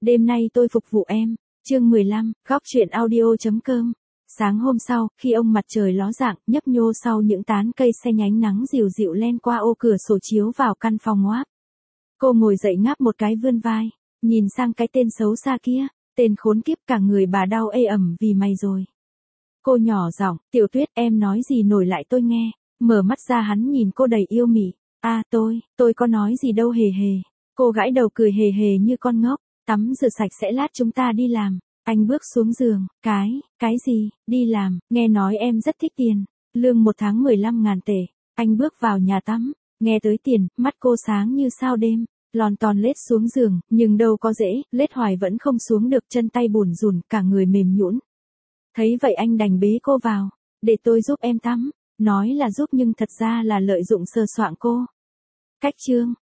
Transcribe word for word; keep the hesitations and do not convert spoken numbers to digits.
Đêm nay tôi phục vụ em. Chương mười lăm, góc truyện audio.com. Sáng hôm sau, khi ông mặt trời ló dạng, nhấp nhô sau những tán cây xe nhánh nắng dịu dịu len qua ô cửa sổ chiếu vào căn phòng ngoáp. Cô ngồi dậy ngáp một cái vươn vai, nhìn sang cái tên xấu xa kia, tên khốn kiếp, cả người bà đau ê ẩm vì mày rồi. Cô nhỏ giọng, Tiểu Tuyết, em nói gì nổi lại tôi nghe. Mở mắt ra hắn nhìn cô đầy yêu mị. À tôi, tôi có nói gì đâu hề hề. Cô gãi đầu cười hề hề như con ngốc. Tắm rửa sạch sẽ lát chúng ta đi làm. Anh bước xuống giường, cái, cái gì, đi làm, nghe nói em rất thích tiền. Lương một tháng mười lăm ngàn tệ. Anh bước vào nhà tắm, nghe tới tiền, mắt cô sáng như sao đêm. Lòn ton lết xuống giường, nhưng đâu có dễ, lết hoài vẫn không xuống được, chân tay bủn rủn, cả người mềm nhũn. Thấy vậy anh đành bế cô vào, để tôi giúp em tắm. Nói là giúp nhưng thật ra là lợi dụng sờ soạng cô. Cách chương,